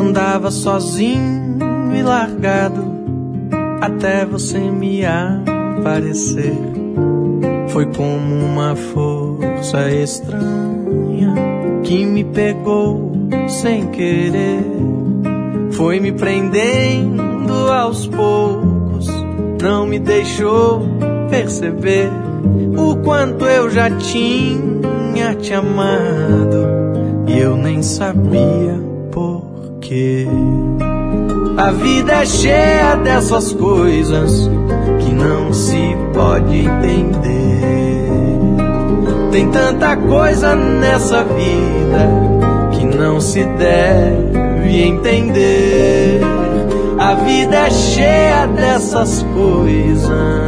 Andava sozinho e largado até você me aparecer. Foi como uma força estranha que me pegou sem querer. Foi me prendendo aos poucos, não me deixou perceber o quanto eu já tinha te amado e eu nem sabia por quê. A vida é cheia dessas coisas que não se pode entender. Tem tanta coisa nessa vida que não se deve entender. A vida é cheia dessas coisas.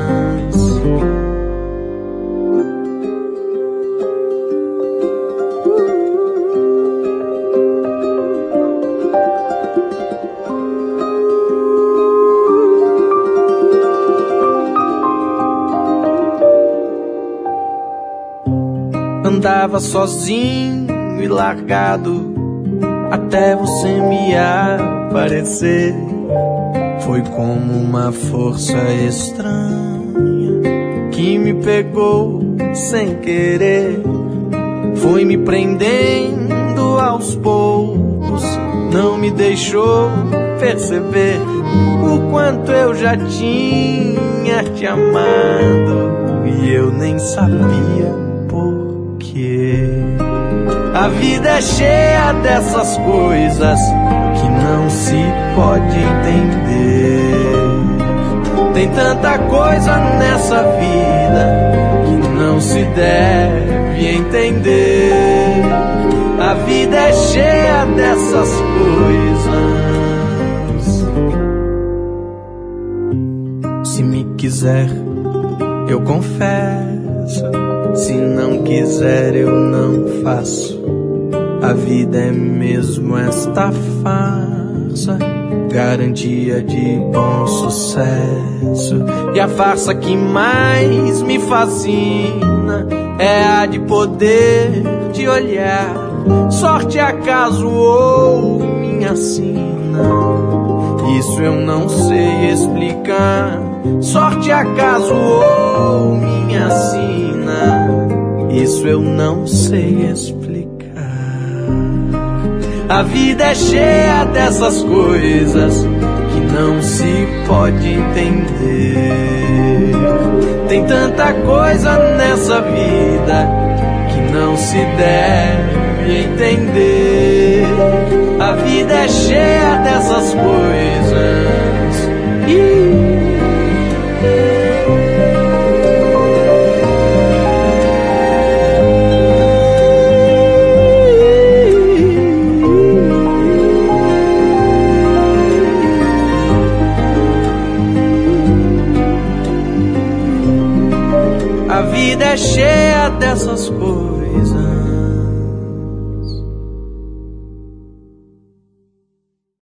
Andava sozinho e largado até você me aparecer. Foi como uma força estranha que me pegou sem querer. Foi me prendendo aos poucos, não me deixou perceber o quanto eu já tinha te amado e eu nem sabia por quê. A vida é cheia dessas coisas que não se pode entender. Tem tanta coisa nessa vida que não se deve entender. A vida é cheia dessas coisas. Se me quiser, eu confesso. Se não quiser, eu não faço. A vida é mesmo esta farsa, garantia de bom sucesso. E a farsa que mais me fascina é a de poder te olhar. Sorte, acaso ou minha sina, isso eu não sei explicar. Sorte, acaso ou minha sina, isso eu não sei explicar. A vida é cheia dessas coisas que não se pode entender. Tem tanta coisa nessa vida que não se deve entender. A vida é cheia dessas coisas. A vida é cheia dessas coisas.